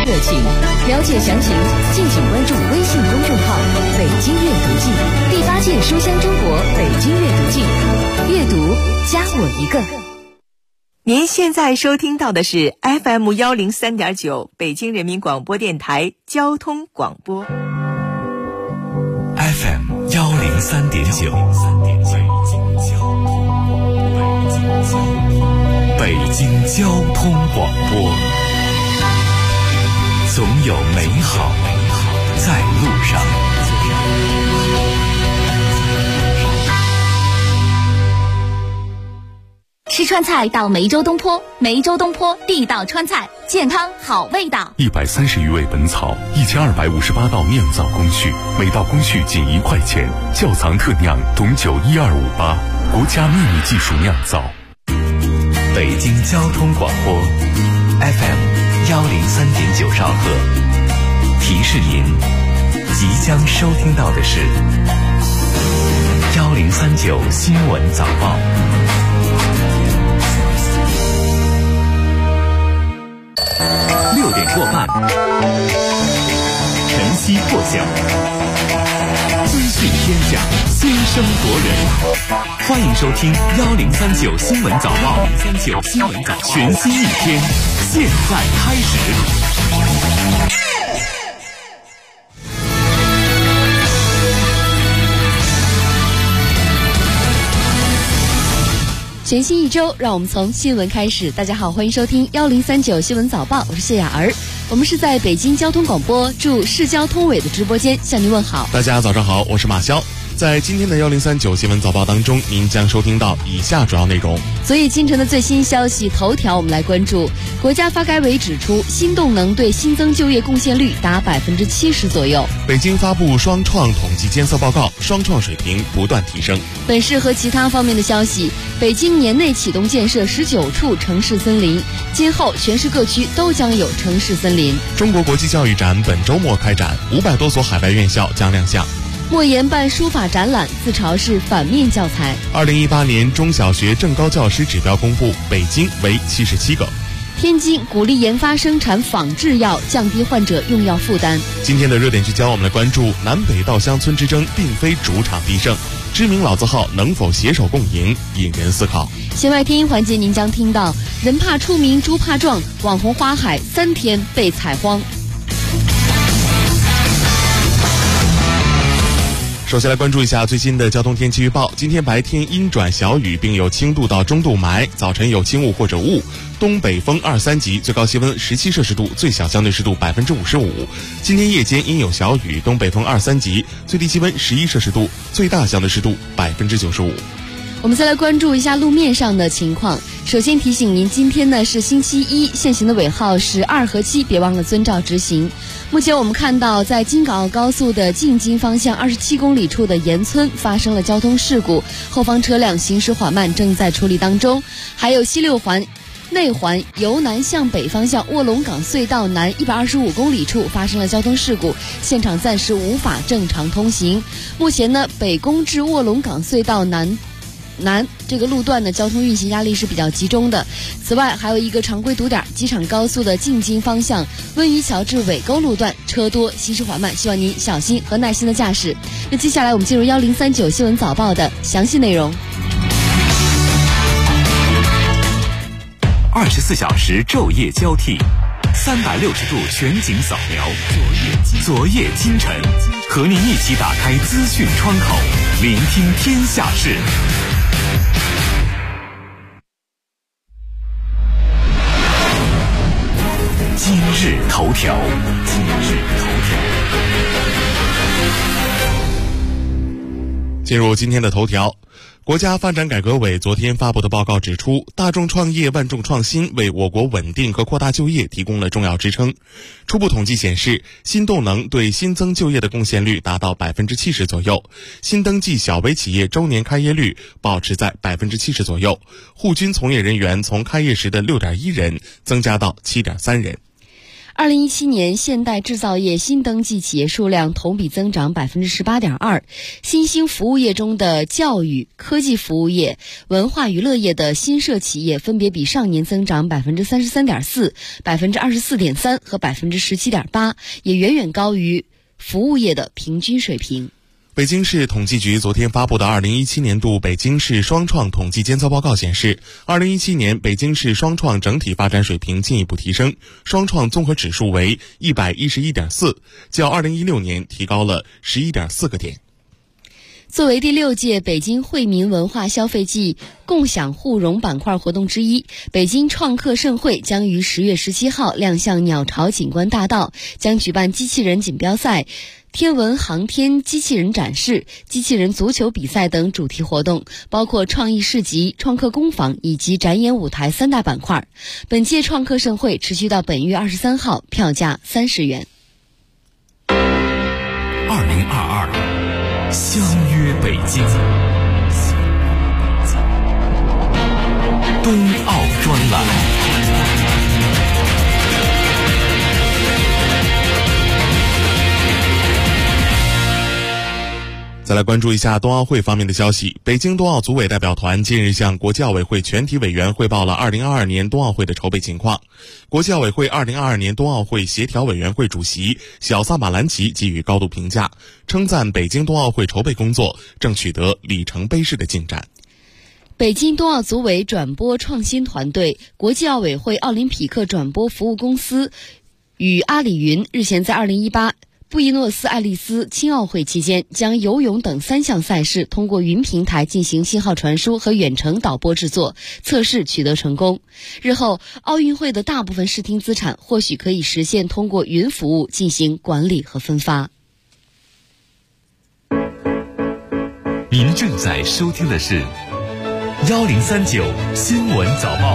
热情。了解详情，敬请关注微信公众号“北京阅读季”第8届书香中国北京阅读季，阅读加我一个。您现在收听到的是 FM 103.9北京人民广播电台交通广播。 FM 103.9，北京交通广播，总有美好在路上。 吃川菜到梅州东坡，梅州东坡地道川菜，健康好味道。 130余味本草，1258道酿造工序，每道工序仅1块钱。窖藏特酿董酒1258，国家秘密技术酿造。北京交通广播 FM 103.9兆赫，提示您即将收听到的是1039新闻早报。6点过半，晨曦破晓，资讯天下，先声夺人。欢迎收听1039新闻早报，1039新闻早报，全新一天，现在开始。 全新一周，让我们从新闻开始。大家好，欢迎收听1039新闻早报，我是谢雅儿。我们是在北京交通广播驻市交通委的直播间向您问好。 大家早上好，我是马潇。在今天的1039新闻早报当中，您将收听到以下主要内容。 昨夜今晨的最新消息头条，我们来关注。国家发改委指出，新动能对新增就业贡献率达70%左右。 北京发布双创统计监测报告，双创水平不断提升。 本市和其他方面的消息，北京年内启动建设19处城市森林，今后全市各区都将有城市森林。 中国国际教育展本周末开展，500多所海外院校将亮相。 莫言办书法展览，自嘲是反面教材。 2018年中小学正高教师指标公布，北京为77个。 天津鼓励研发生产仿制药，降低患者用药负担。 今天的热点聚焦，我们来关注南北稻香村之争并非主场必胜，知名老字号能否携手共赢，引人思考。 弦外听音环节，您将听到人怕出名猪怕壮，网红花海3天被采荒。 首先来关注一下最新的交通天气预报。今天白天阴转小雨，并有轻度到中度霾，早晨有轻雾或者雾，东北风2、3级，最高气温17摄氏度，最小相对湿度55%。今天夜间阴有小雨，东北风2、3级，最低气温11摄氏度，最大相对湿度95%。 我们再来关注一下路面上的情况。首先提醒您，今天呢是星期一，限行的尾号是2和7，别忘了遵照执行。目前我们看到，在京港澳高速的进京方向27公里处的沿村发生了交通事故，后方车辆行驶缓慢，正在处理当中。还有西6环内环由南向北方向卧龙岗隧道南125公里处发生了交通事故，现场暂时无法正常通行。目前呢，北宫至卧龙岗隧道南这个路段的交通运行压力是比较集中的。此外，还有一个常规堵点，机场高速的进京方向温榆桥至尾沟路段车多，行驶缓慢，希望您小心和耐心的驾驶。那接下来我们进入1039新闻早报的详细内容。 24小时昼夜交替，360度全景扫描，昨夜今晨，和您一起打开资讯窗口，聆听天下事。今日头条。 进入今天的头条。国家发展改革委昨天发布的报告指出，大众创业万众创新为我国稳定和扩大就业提供了重要支撑。初步统计显示，新动能对新增就业的贡献率达到70%左右，新登记小微企业周年开业率保持在70%左右，户均从业人员从开业时的6.1人增加到7.3人。 2017年现代制造业新登记企业数量同比增长 18.2%， 新兴服务业中的教育、科技服务业、文化娱乐业的新设企业分别比上年增长 33.4%、24.3% 和 17.8%， 也远远高于服务业的平均水平。 北京市统计局昨天发布的2017年度北京市双创统计监测报告显示，2017年北京市双创整体发展水平进一步提升，双创综合指数为 111.4， 较2016年提高了 11.4 个点。 作为第6届北京惠民文化消费季共享互融板块活动之一，北京创客盛会将于10月17号亮相鸟巢景观大道，将举办机器人锦标赛、天文航天机器人展示、机器人足球比赛等主题活动，包括创意市集、创客工坊以及展演舞台3大板块。本届创客盛会持续到本月23号，票价30元。 2022相约北京，冬奥专栏。 再来关注一下冬奥会方面的消息。北京冬奥组委代表团近日向国际奥委会全体委员汇报了2022年冬奥会的筹备情况。国际奥委会2022年冬奥会协调委员会主席小萨马兰奇给予高度评价，称赞北京冬奥会筹备工作正取得里程碑式的进展。 北京冬奥组委转播创新团队、国际奥委会奥林匹克转播服务公司与阿里云日前在2018布宜诺斯艾利斯青奥会期间，将游泳等3项赛事通过云平台进行信号传输和远程导播制作，测试取得成功。日后奥运会的大部分视听资产或许可以实现通过云服务进行管理和分发。 您正在收听的是1039新闻早报。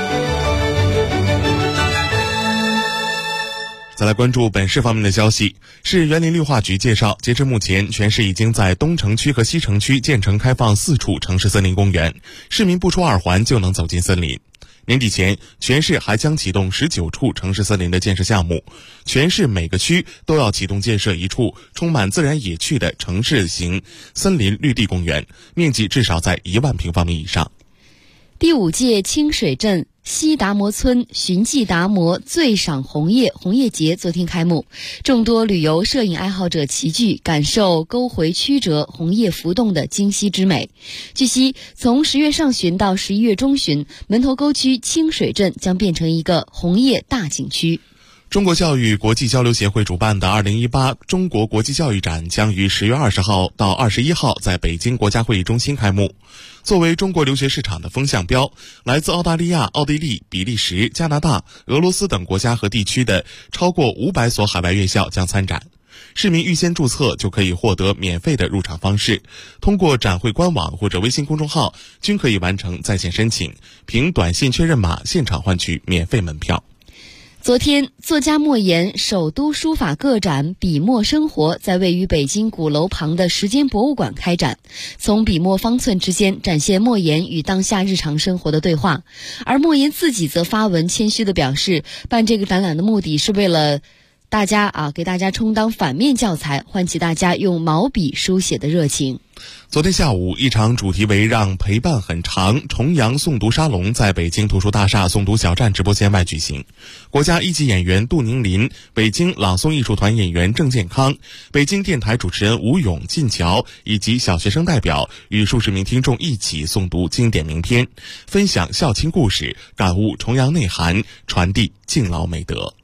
再来关注本市方面的消息。市园林绿化局介绍，截至目前，全市已经在东城区和西城区建成开放4处城市森林公园，市民不出2环就能走进森林。年底前，全市还将启动19处城市森林的建设项目，全市每个区都要启动建设1处充满自然野趣的城市型森林绿地公园，面积至少在1万平方米以上。 第5届清水镇西达摩村寻迹达摩醉赏红叶节昨天开幕，众多旅游摄影爱好者齐聚，感受沟回曲折、红叶浮动的今昔之美。据悉，从10月上旬到11月中旬，门头沟区清水镇将变成一个红叶大景区。 中国教育国际交流协会主办的2018中国国际教育展将于10月20号到21号在北京国家会议中心开幕。作为中国留学市场的风向标，来自澳大利亚、奥地利、比利时、加拿大、俄罗斯等国家和地区的超过500所海外院校将参展。市民预先注册就可以获得免费的入场方式，通过展会官网或者微信公众号均可以完成在线申请，凭短信确认码现场换取免费门票。 昨天，作家莫言首都书法个展笔墨生活在位于北京鼓楼旁的时间博物馆开展，从笔墨方寸之间展现莫言与当下日常生活的对话。而莫言自己则发文谦虚地表示，办这个展览的目的是为了给大家充当反面教材，唤起大家用毛笔书写的热情。 昨天下午，一场主题为让陪伴很长重阳诵读沙龙在北京图书大厦诵读小站直播间外举行。国家1级演员杜宁林、北京朗诵艺术团演员郑健康、北京电台主持人吴勇、靳乔以及小学生代表与数十名听众一起诵读经典名篇，分享孝亲故事，感悟重阳内涵，传递敬老美德。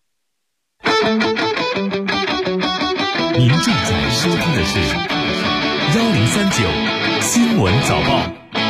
您正在收听的是1039新闻早报。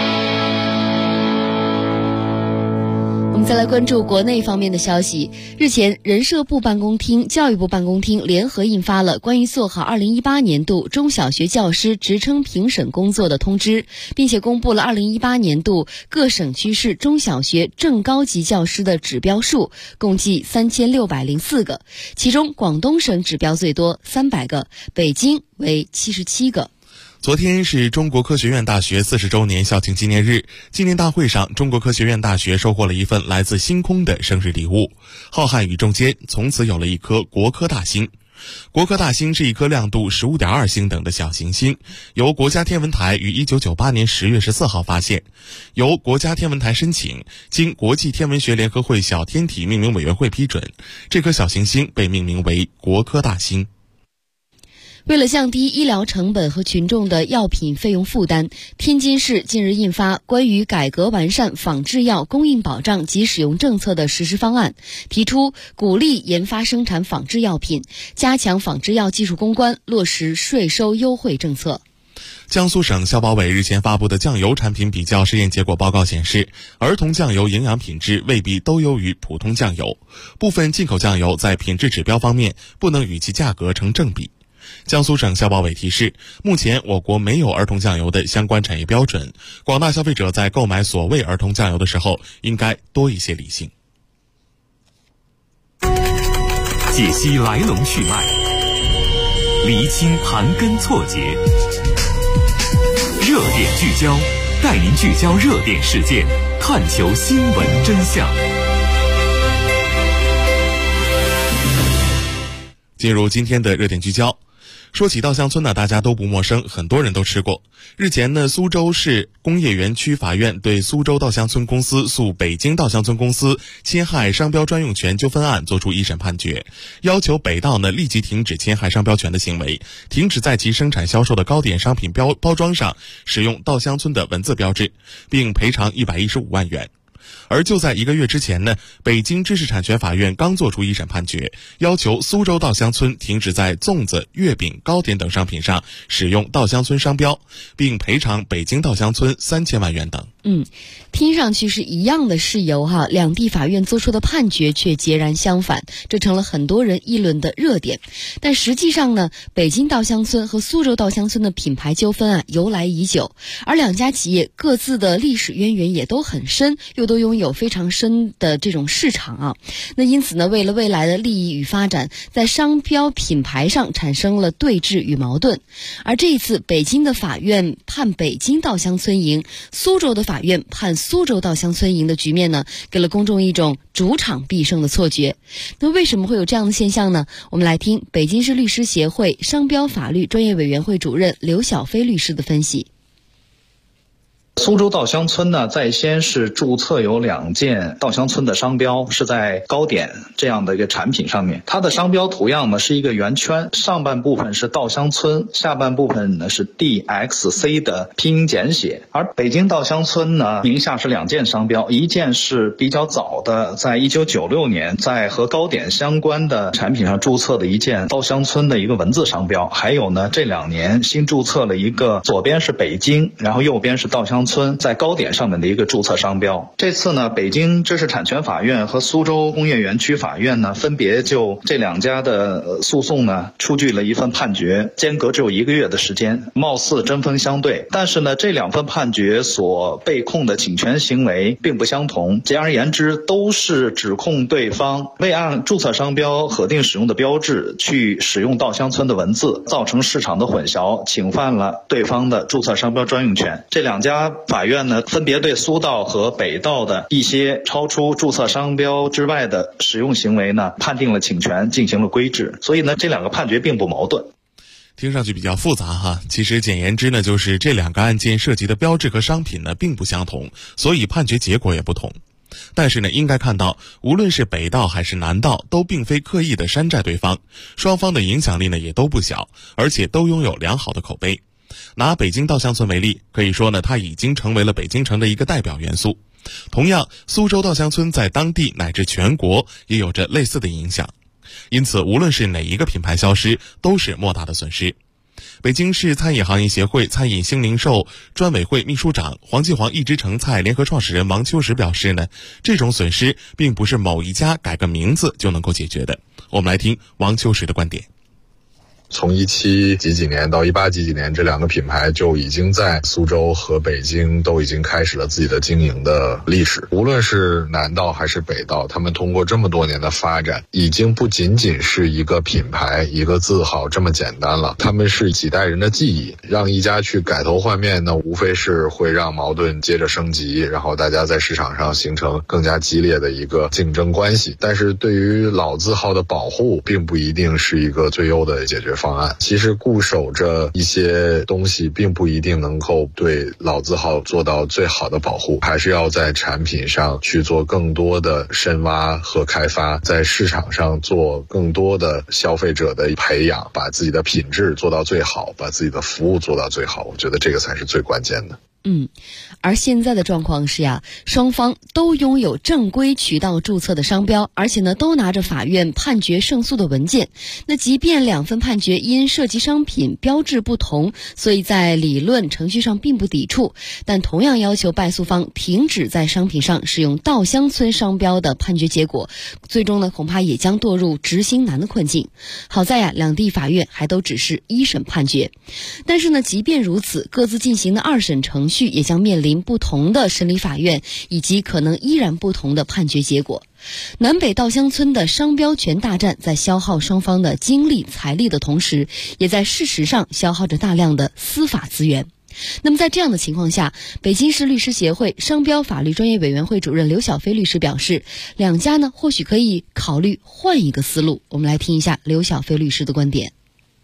我们再来关注国内方面的消息。日前，人社部办公厅、教育部办公厅联合印发了关于做好2018年度中小学教师职称评审工作的通知，并且公布了2018年度各省区市中小学正高级教师的指标数，共计3604个，其中广东省指标最多300个，北京为77个。 昨天是中国科学院大学40周年校庆纪念日，纪念大会上，中国科学院大学收获了一份来自星空的生日礼物。浩瀚宇宙间从此有了一颗国科大星。国科大星是一颗亮度 15.2 星等的小行星，由国家天文台于1998年10月14号发现，由国家天文台申请，经国际天文学联合会小天体命名委员会批准，这颗小行星被命名为国科大星。 为了降低医疗成本和群众的药品费用负担，天津市近日印发关于改革完善仿制药供应保障及使用政策的实施方案，提出鼓励研发生产仿制药品，加强仿制药技术攻关，落实税收优惠政策。 江苏省消保委日前发布的酱油产品比较试验结果报告显示，儿童酱油营养品质未必都优于普通酱油，部分进口酱油在品质指标方面不能与其价格成正比。江苏省消保委提示，目前我国没有儿童酱油的相关产业标准，广大消费者在购买所谓儿童酱油的时候，应该多一些理性。 解析来龙去脉，厘清盘根错节，热点聚焦，带您聚焦热点事件，探求新闻真相。 进入今天的热点聚焦。说起稻香村呢，大家都不陌生，很多人都吃过。日前呢，苏州市工业园区法院对苏州稻香村公司诉北京稻香村公司侵害商标专用权纠纷案作出一审判决，要求北稻呢立即停止侵害商标权的行为，停止在其生产销售的糕点商品包装上使用稻香村的文字标志，并赔偿115万元。而就在1个月之前呢，北京知识产权法院刚作出一审判决，要求苏州稻香村停止在粽子、月饼、糕点等商品上使用稻香村商标，并赔偿北京稻香村3000万元等。 听上去是一样的事由哈，两地法院作出的判决却截然相反，这成了很多人议论的热点。但实际上呢，北京稻香村和苏州稻香村的品牌纠纷由来已久，而两家企业各自的历史渊源也都很深，又都拥有非常深的这种市场啊。那因此呢，为了未来的利益与发展，在商标品牌上产生了对峙与矛盾。而这一次，北京的法院判北京稻香村赢，苏州的法院判苏州稻香村赢的局面呢，给了公众一种主场必胜的错觉。那为什么会有这样的现象呢？我们来听北京市律师协会商标法律专业委员会主任刘晓飞律师的分析。 苏州稻香村呢，在先是注册有2件稻香村的商标，是在糕点这样的一个产品上面。它的商标图样呢是一个圆圈，上半部分是稻香村，下半部分呢是 DXC 的拼音简写。而北京稻香村呢，名下是2件商标，一件是比较早的，在1996年在和糕点相关的产品上注册的一件稻香村的一个文字商标，还有呢这2年新注册了一个，左边是北京，然后右边是稻香村在糕点上面的一个注册商标。这次呢，北京知识产权法院和苏州工业园区法院呢，分别就这2家的诉讼呢，出具了一份判决，间隔只有1个月的时间，貌似针锋相对。但是呢，这2份判决所被控的侵权行为并不相同，简而言之，都是指控对方未按注册商标核定使用的标志去使用稻香村的文字，造成市场的混淆，侵犯了对方的注册商标专用权。这2家法院呢，分别对苏稻和北稻的一些超出注册商标之外的使用行为呢，判定了侵权，进行了规制。所以呢，这2个判决并不矛盾。 听上去比较复杂哈，其实简言之呢，就是这2个案件涉及的标志和商品呢并不相同，所以判决结果也不同。但是呢，应该看到，无论是北稻还是南稻，都并非刻意的山寨对方，双方的影响力呢也都不小，而且都拥有良好的口碑。拿北京稻香村为例，可以说呢，它已经成为了北京城的一个代表元素。同样，苏州稻香村在当地乃至全国也有着类似的影响。因此，无论是哪一个品牌消失，都是莫大的损失。北京市餐饮行业协会餐饮新零售专委会秘书长、黄记煌一枝成菜联合创始人王秋实表示呢，这种损失并不是某一家改个名字就能够解决的。我们来听王秋实的观点。 从17几年到18几年，这两个品牌就已经在苏州和北京都已经开始了自己的经营的历史。无论是南道还是北道，他们通过这么多年的发展，已经不仅仅是一个品牌一个字号这么简单了，他们是几代人的记忆。让一家去改头换面呢，无非是会让矛盾接着升级，然后大家在市场上形成更加激烈的一个竞争关系。但是对于老字号的保护，并不一定是一个最优的解决方案。其实固守着一些东西，并不一定能够对老字号做到最好的保护，还是要在产品上去做更多的深挖和开发，在市场上做更多的消费者的培养，把自己的品质做到最好，把自己的服务做到最好，我觉得这个才是最关键的。 而现在的状况是双方都拥有正规渠道注册的商标，而且呢都拿着法院判决胜诉的文件。那即便两份判决因涉及商品标志不同，所以在理论程序上并不抵触，但同样要求败诉方停止在商品上使用稻香村商标的判决结果，最终呢恐怕也将堕入执行难的困境。好在两地法院还都只是一审判决，但是呢即便如此，各自进行的二审程序也将面临不同的审理法院以及可能依然不同的判决结果。南北稻香村的商标权大战在消耗双方的精力财力的同时，也在事实上消耗着大量的司法资源。那么在这样的情况下，北京市律师协会商标法律专业委员会主任刘小飞律师表示，两家呢或许可以考虑换一个思路。我们来听一下刘小飞律师的观点。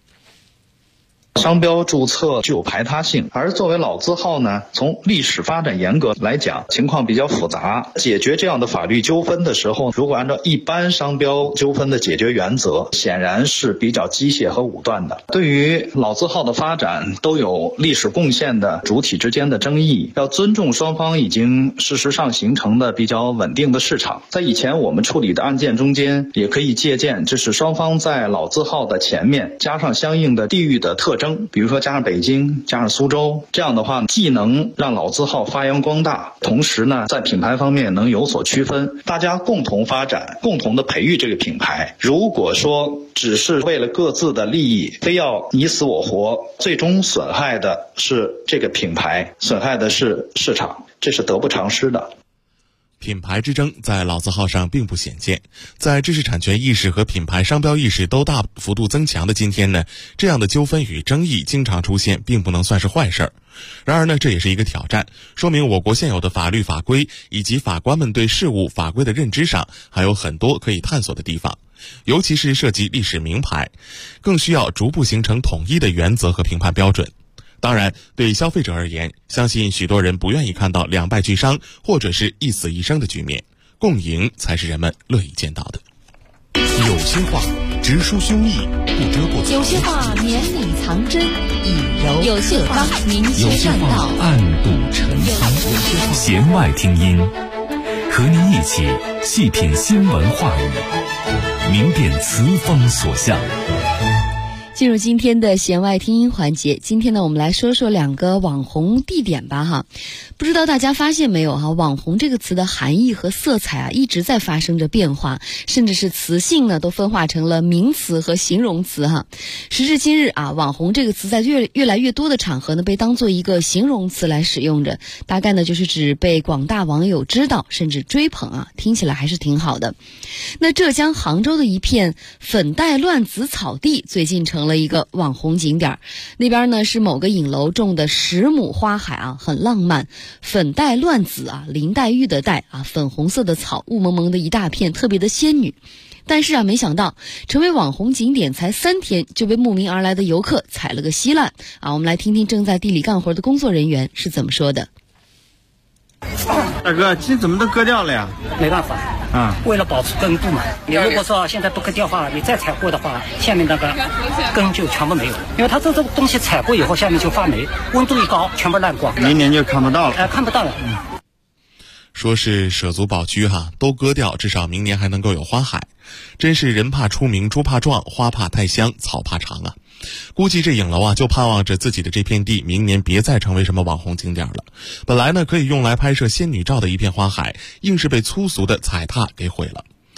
商标注册具有排他性，而作为老字号呢，从历史发展严格来讲，情况比较复杂。解决这样的法律纠纷的时候，如果按照一般商标纠纷的解决原则，显然是比较机械和武断的。对于老字号的发展都有历史贡献的主体之间的争议，要尊重双方已经事实上形成的比较稳定的市场。在以前我们处理的案件中间，也可以借鉴，这是双方在老字号的前面加上相应的地域的特征，比如说加上北京，加上苏州，这样的话既能让老字号发扬光大，同时呢在品牌方面能有所区分，大家共同发展，共同的培育这个品牌。如果说只是为了各自的利益，非要你死我活，最终损害的是这个品牌，损害的是市场，这是得不偿失的。 品牌之争在老字号上并不鲜见，在知识产权意识和品牌商标意识都大幅度增强的今天呢，这样的纠纷与争议经常出现，并不能算是坏事儿。然而呢，这也是一个挑战，说明我国现有的法律法规以及法官们对事物法规的认知上还有很多可以探索的地方，尤其是涉及历史名牌，更需要逐步形成统一的原则和评判标准。当然，对消费者而言，相信许多人不愿意看到两败俱伤或者是一死一生的局面，共赢才是人们乐意见到的。 有些话直抒胸臆，不遮过； 有些话绵里藏针，以柔有些话明有些确正道， 话暗度陈仓。弦外听音，和您一起细品新闻话语，明辨词风所向。 进入今天的弦外听音环节，今天呢我们来说说两个网红地点吧哈。不知道大家发现没有哈，网红这个词的含义和色彩一直在发生着变化，甚至是词性呢都分化成了名词和形容词哈。时至今日网红这个词在越来越多的场合呢被当做一个形容词来使用着，大概呢就是指被广大网友知道甚至追捧听起来还是挺好的。那浙江杭州的一片粉黛乱紫草地最近成了一个网红景点，那边呢是某个影楼种的10亩花海很浪漫，粉黛乱紫林黛玉的黛粉红色的草，雾蒙蒙的一大片，特别的仙女。但是没想到成为网红景点才3天就被慕名而来的游客踩了个稀烂我们来听听正在地里干活的工作人员是怎么说的。 大哥，这怎么都割掉了呀？ 没办法为了保持根部嘛。你如果说现在不割掉的话，你再采过的话，下面那个根就全部没有，因为它这东西采过以后下面就发霉，温度一高全部烂光， 明年就看不到了。 看不到了。 说是舍足保居都割掉，至少明年还能够有花海。真是人怕出名猪怕壮，花怕太香草怕长估计这影楼就盼望着自己的这片地明年别再成为什么网红景点了。本来呢可以用来拍摄仙女照的一片花海，硬是被粗俗的踩踏给毁了。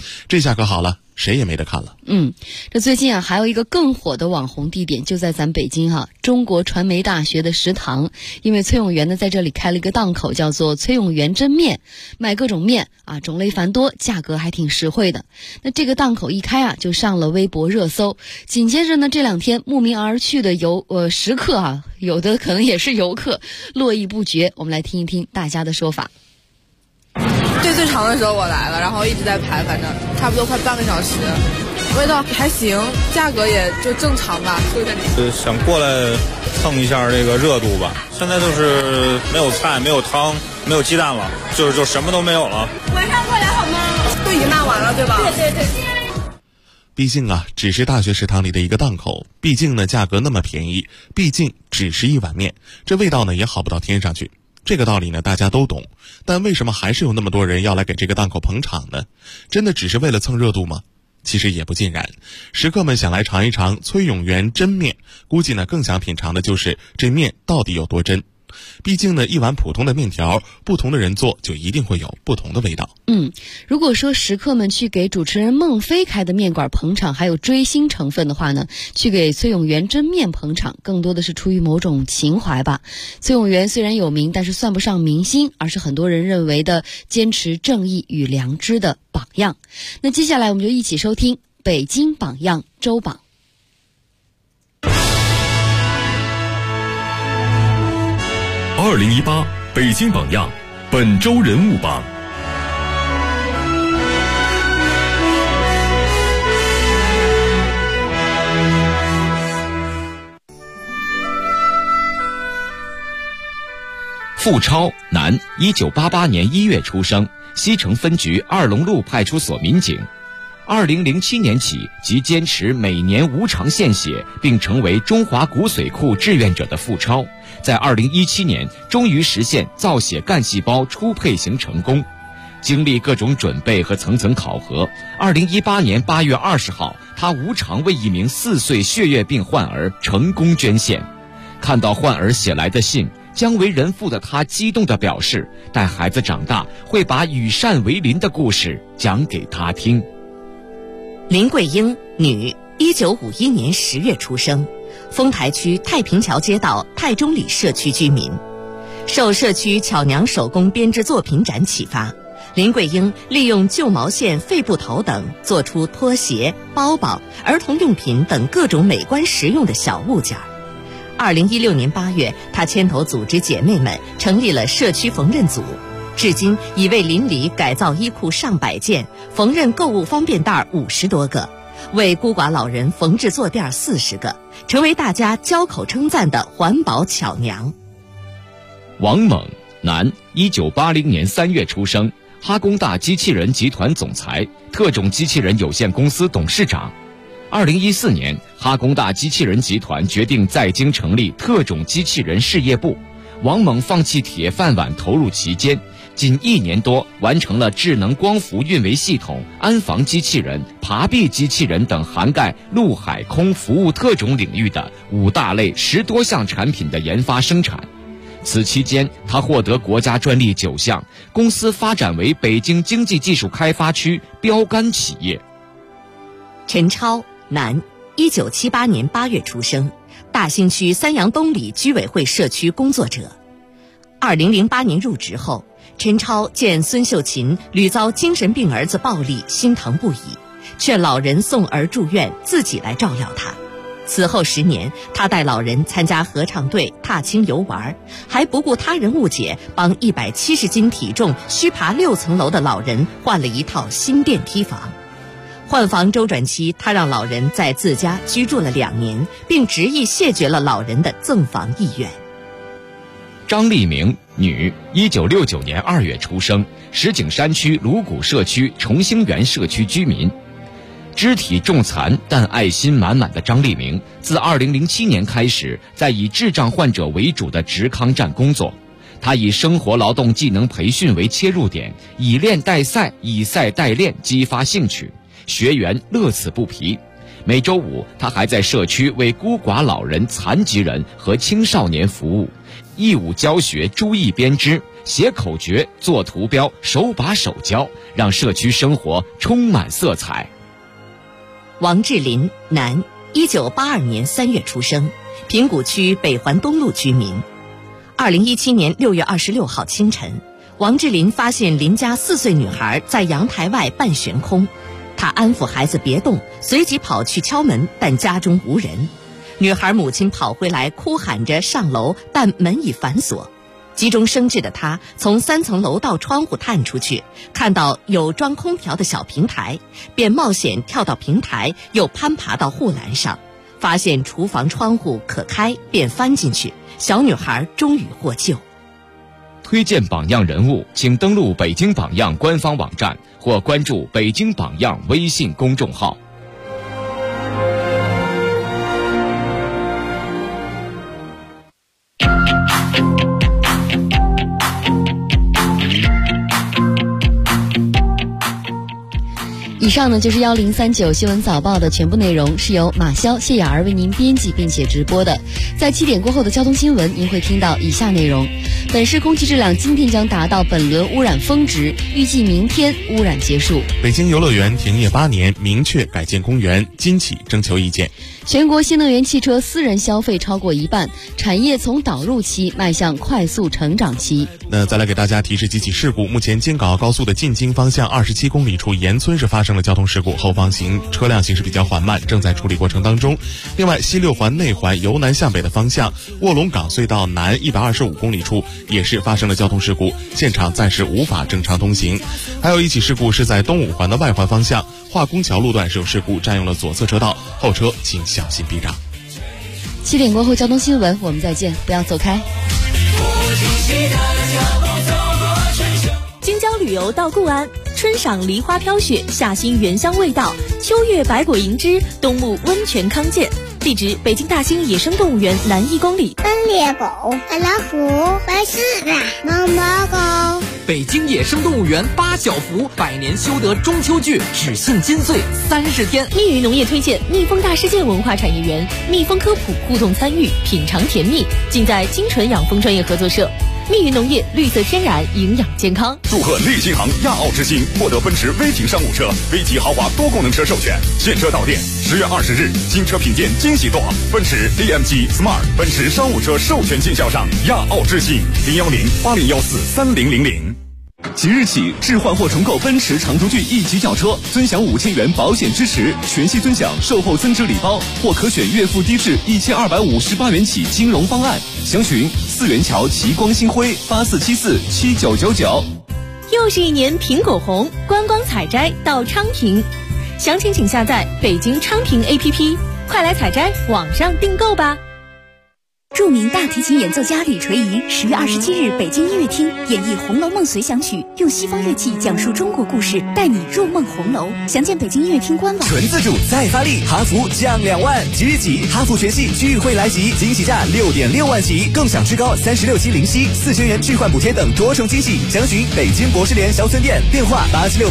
这下可好了，谁也没得看了。 这最近还有一个更火的网红地点就在咱北京中国传媒大学的食堂，因为崔永元呢在这里开了一个档口，叫做崔永元蒸面，卖各种面种类繁多，价格还挺实惠的。那这个档口一开就上了微博热搜，紧接着呢这2天慕名而去的食客有的可能也是游客，络绎不绝。我们来听一听大家的说法。 最长的时候我来了，然后一直在排，反正差不多快半个小时，味道还行，价格也就正常吧。 想过来蹭一下这个热度吧。现在就是没有菜，没有汤，没有鸡蛋了，就什么都没有了。 晚上过来好吗？都已经卖完了，对吧？对。 毕竟只是大学食堂里的一个档口，毕竟呢价格那么便宜，毕竟只是一碗面，这味道呢也好不到天上去。这个道理呢大家都懂，但为什么还是有那么多人要来给这个档口捧场呢？真的只是为了蹭热度吗？其实也不尽然，食客们想来尝一尝崔永元真面，估计呢更想品尝的就是这面到底有多真。毕竟呢一碗普通的面条，不同的人做就一定会有不同的味道。 如果说食客们去给主持人孟非开的面馆捧场还有追星成分的话呢，去给崔永元真面捧场更多的是出于某种情怀吧。崔永元虽然有名，但是算不上明星，而是很多人认为的坚持正义与良知的榜样。那接下来我们就一起收听北京榜样周榜。 2018北京榜样本周人物榜。 付超，男，1988年1月出生，西城分局二龙路派出所民警。2007年起即坚持每年无偿献血，并成为中华骨髓库志愿者的付超，在2017年终于实现造血干细胞初配型成功。经历各种准备和层层考核，2018年8月20号，他无偿为一名4岁血液病患儿成功捐献。看到患儿写来的信，将为人父的他激动地表示，待孩子长大，会把与善为邻的故事讲给他听。 林桂英，女，1951年10月出生，丰台区太平桥街道太中里社区居民。受社区巧娘手工编织作品展启发，林桂英利用旧毛线、废布头等做出拖鞋、包包、儿童用品等各种美观实用的小物件。2016年8月，她牵头组织姐妹们成立了社区缝纫组，至今已为邻里改造衣裤上百件，缝纫购物方便袋50多个，为孤寡老人缝制坐垫40个，成为大家交口称赞的环保巧娘。 王猛，男，1980年3月出生，哈工大机器人集团总裁，特种机器人有限公司董事长。2014年，哈工大机器人集团决定在京成立特种机器人事业部，王猛放弃铁饭碗投入其间，仅1年多完成了智能光伏运维系统、安防机器人、爬壁机器人等涵盖陆海空服务特种领域的5大类10多项产品的研发生产。此期间，他获得国家专利9项，公司发展为北京经济技术开发区标杆企业。 陈超，男，1978年8月出生，大兴区三阳东里居委会社区工作者。2008年入职后，陈超见孙秀琴屡遭精神病儿子暴力，心疼不已，劝老人送儿住院，自己来照料他。此后10年，他带老人参加合唱队、踏青游玩，还不顾他人误解，帮170斤体重、需爬6层楼的老人换了一套新电梯房。换房周转期，他让老人在自家居住了2年，并执意谢绝了老人的赠房意愿。 张丽明，女，1969年2月出生，石景山区鲁谷社区重兴园社区居民。肢体重残但爱心满满的张丽明，自2007年开始在以智障患者为主的职康站工作。他以生活劳动技能培训为切入点，以练带赛，以赛带练，激发兴趣，学员乐此不疲。每周5，他还在社区为孤寡老人、残疾人和青少年服务，义务教学、诸役编织， 写口诀、做图标，手把手教，让社区生活充满色彩。 王志林，男，1982年3月出生，平谷区北环东路居民。2017年6月26号清晨，王志林发现邻家4岁女孩在阳台外半悬空，他安抚孩子别动，随即跑去敲门，但家中无人。女孩母亲跑回来哭喊着上楼，但门已反锁。急中生智的他从3层楼道窗户探出去，看到有装空调的小平台，便冒险跳到平台，又攀爬到护栏上，发现厨房窗户可开，便翻进去，小女孩终于获救。 推荐榜样人物，请登录北京榜样官方网站或关注北京榜样微信公众号。 以上呢就是1039新闻早报的全部内容，是由马潇、谢雅儿为您编辑并且直播的。在7点过后的交通新闻，您会听到以下内容：本市空气质量今天将达到本轮污染峰值，预计明天污染结束。 北京游乐园停业8年，明确改建公园，今起征求意见。 全国新能源汽车私人消费超过1半，产业从导入期迈向快速成长期。 那再来给大家提示几起事故。目前京港澳高速的进京方向27公里处盐村是发生了交通事故，后方车辆行驶比较缓慢，正在处理过程当中。另外，西6环内环由南向北的方向卧龙岗隧道南125公里处也是发生了交通事故，现场暂时无法正常通行。还有一起事故是在东5环的外环方向化工桥路段是有事故，占用了左侧车道，后车请小心避让。 7点过后交通新闻，我们再见，不要走开。 京郊旅游到固安，春赏梨花飘雪，夏欣原香味道，秋月百果盈枝，冬沐温泉康健。地址：北京大兴野生动物园南1公里。 斑鬣狗、白老虎、白狮子、毛毛狗。 北京野生动物园8小福百年修得中秋剧只庆金岁30天。 密云农业推荐蜜蜂大世界文化产业园，蜜蜂科普互动参与，品尝甜蜜，尽在金纯养蜂专业合作社。密云农业，绿色天然，营养健康。 祝贺利新行亚奥之星获得奔驰威霆商务车、V级豪华多功能车授权，现车到店。10月20日，新车品鉴惊喜多，奔驰 AMG Smart 奔驰商务车授权经销商亚奥之星，010-8014-3000。 即日起，置换或重购奔驰长途骏1级轿车，尊享5000元保险支持，全系尊享售后增值礼包，或可选月付低至1258元起金融方案。详询4元桥齐光星辉84747999。 又是一年苹果红，观光采摘到昌平，详情请下载北京昌平 APP， 快来采摘，网上订购吧。 著名大提琴演奏家李垂仪10月27日北京音乐厅演绎《红楼梦随想曲》，用西方乐器讲述中国故事，带你入梦红楼。详见北京音乐厅官网。 纯自主再发力，哈弗降2万，即日起哈弗全系聚会来袭，惊喜价6.6万起，更享至高36期零息、4000元置换补贴等多重惊喜。详询北京博士联销村店，电话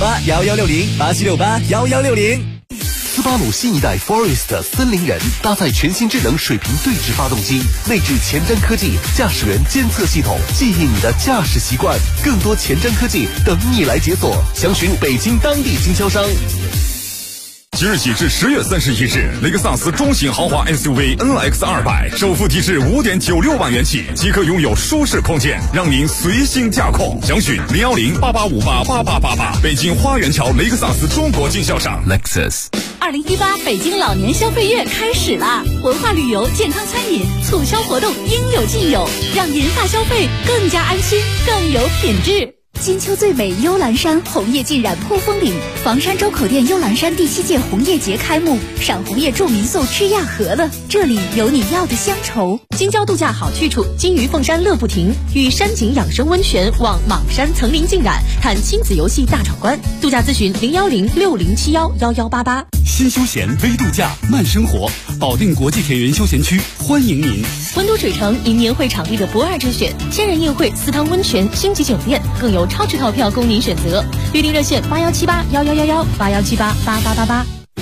8768-1160，8768-1160。 斯巴鲁新一代 Forest 森林人搭载全新智能水平对置发动机，内置前瞻科技驾驶员监测系统，记忆你的驾驶习惯。更多前瞻科技等你来解锁，详询北京当地经销商。 即日起至10月31日，雷克萨斯中型豪华 SUV NX 200首付提至5.96万元起，即可拥有舒适空间，让您随心驾控。详询010-8858-8888，北京花园桥雷克萨斯中国经销商 Lexus。 2018北京老年消费月开始啦！文化旅游、健康餐饮促销活动应有尽有，让年发消费更加安心，更有品质。 金秋最美幽兰山，红叶浸染扑风岭。房山周口店幽兰山第7届红叶节开幕，赏红叶助民宿吃亚河了，这里有你要的乡愁。 京郊度假好去处，金鱼凤山乐不停，与山景养生温泉望莽山层林尽染，看亲子游戏大闯关。度假咨询010-6071-1188。 新休闲微度假慢生活，保定国际田园休闲区欢迎您。 温都水城迎年会场地的不二之选，千人宴会、4汤温泉、星级酒店，更有超值套票供您选择。预订热线81781111，81788888。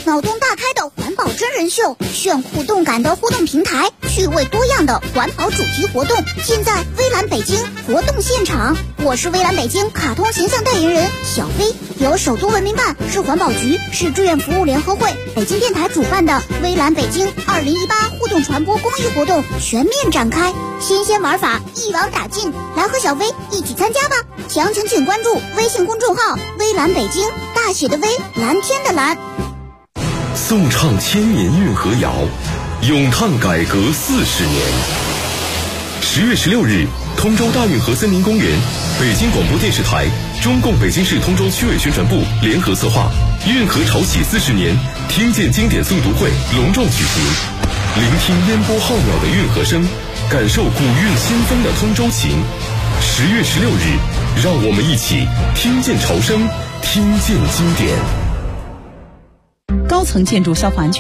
脑洞大开的环保真人秀，炫酷动感的互动平台，趣味多样的环保主题活动，尽在微蓝北京活动现场。我是微蓝北京卡通形象代言人小飞，由首都文明办、市环保局、市志愿服务联合会、北京电台主办的微蓝北京2018互动传播公益活动全面展开，新鲜玩法一网打尽，来和小飞一起参加吧！详情请关注微信公众号微蓝北京，大写的微，蓝天的蓝。 颂唱千年运河谣，咏叹改革40年。10月16日，通州大运河森林公园，北京广播电视台、中共北京市通州区委宣传部联合策划运河潮起40年听见经典诵读会隆壮举行，聆听烟波浩渺的运河声，感受古韵新风的通州情。10月16日，让我们一起听见潮声，听见经典。 高层建筑消防安全